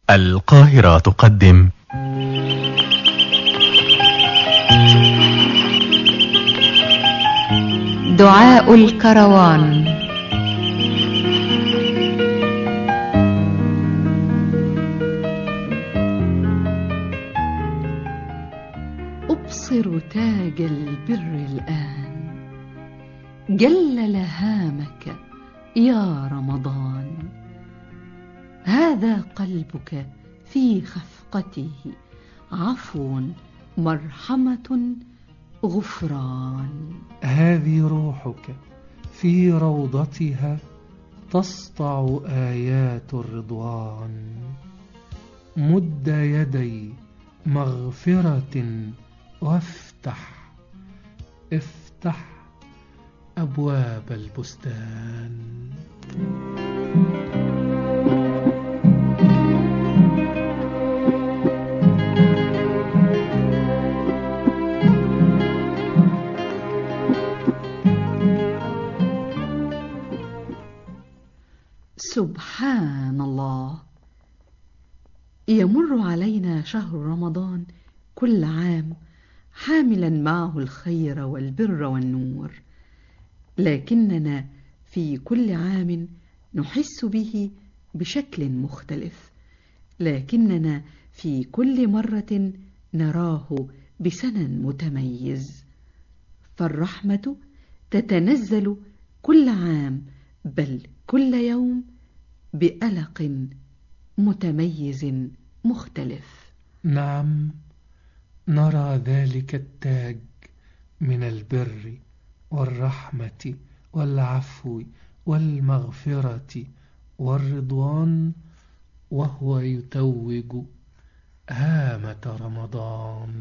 القاهرة تقدم دعاء الكروان. أبصر تاج البر الآن، جل لهامك يا رمضان. هذا قلبك في خفقته، عفو مرحمة غفران. هذه روحك في روضتها، تسطع آيات الرضوان. مد يدي مغفرة وافتح أبواب البستان. سبحان الله، يمر علينا شهر رمضان كل عام حاملا معه الخير والبر والنور، لكننا في كل عام نحس به بشكل مختلف، لكننا في كل مرة نراه بسنن متميز. فالرحمة تتنزل كل عام، بل كل يوم، بألق متميز مختلف. نعم، نرى ذلك التاج من البر والرحمة والعفو والمغفرة والرضوان، وهو يتوج هامة رمضان.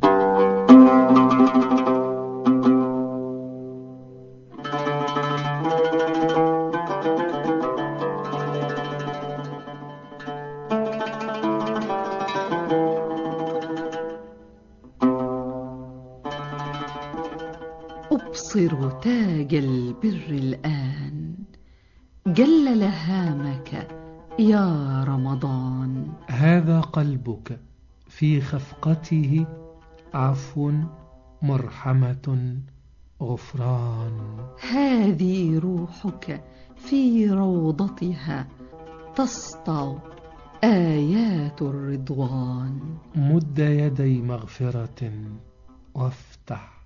أبصر تاج البر الآن، جل لهامك يا رمضان. هذا قلبك في خفقته، عفو مرحمة غفران. هذه روحك في روضتها، تسطع آيات الرضوان. مد يدي مغفرة وافتح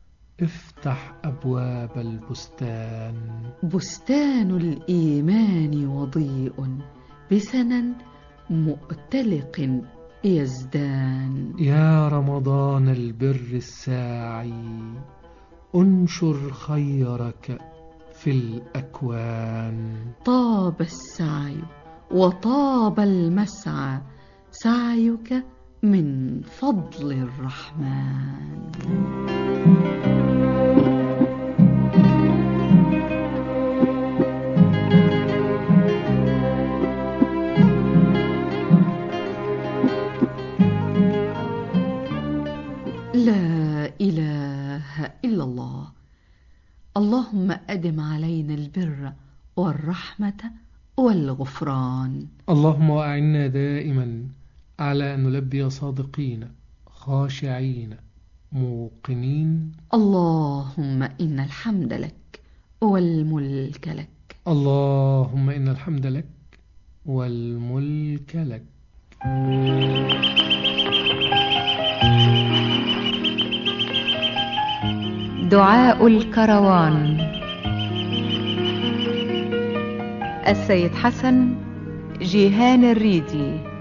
أبواب البستان. بستان الإيمان وضيء، بسنن مؤتلق يزدان. يا رمضان البر الساعي، انشر خيرك في الأكوان. طاب السعي وطاب المسعى، سعيك من فضل الرحمن. لا إله إلا الله. اللهم أدم علينا البر والرحمة والغفران. اللهم أعنا دائما على أن نلبي صادقين خاشعين موقنين. اللهم إن الحمد لك والملك لك. اللهم إن الحمد لك والملك لك. دعاء الكروان. السيد حسن جيهان الريدي.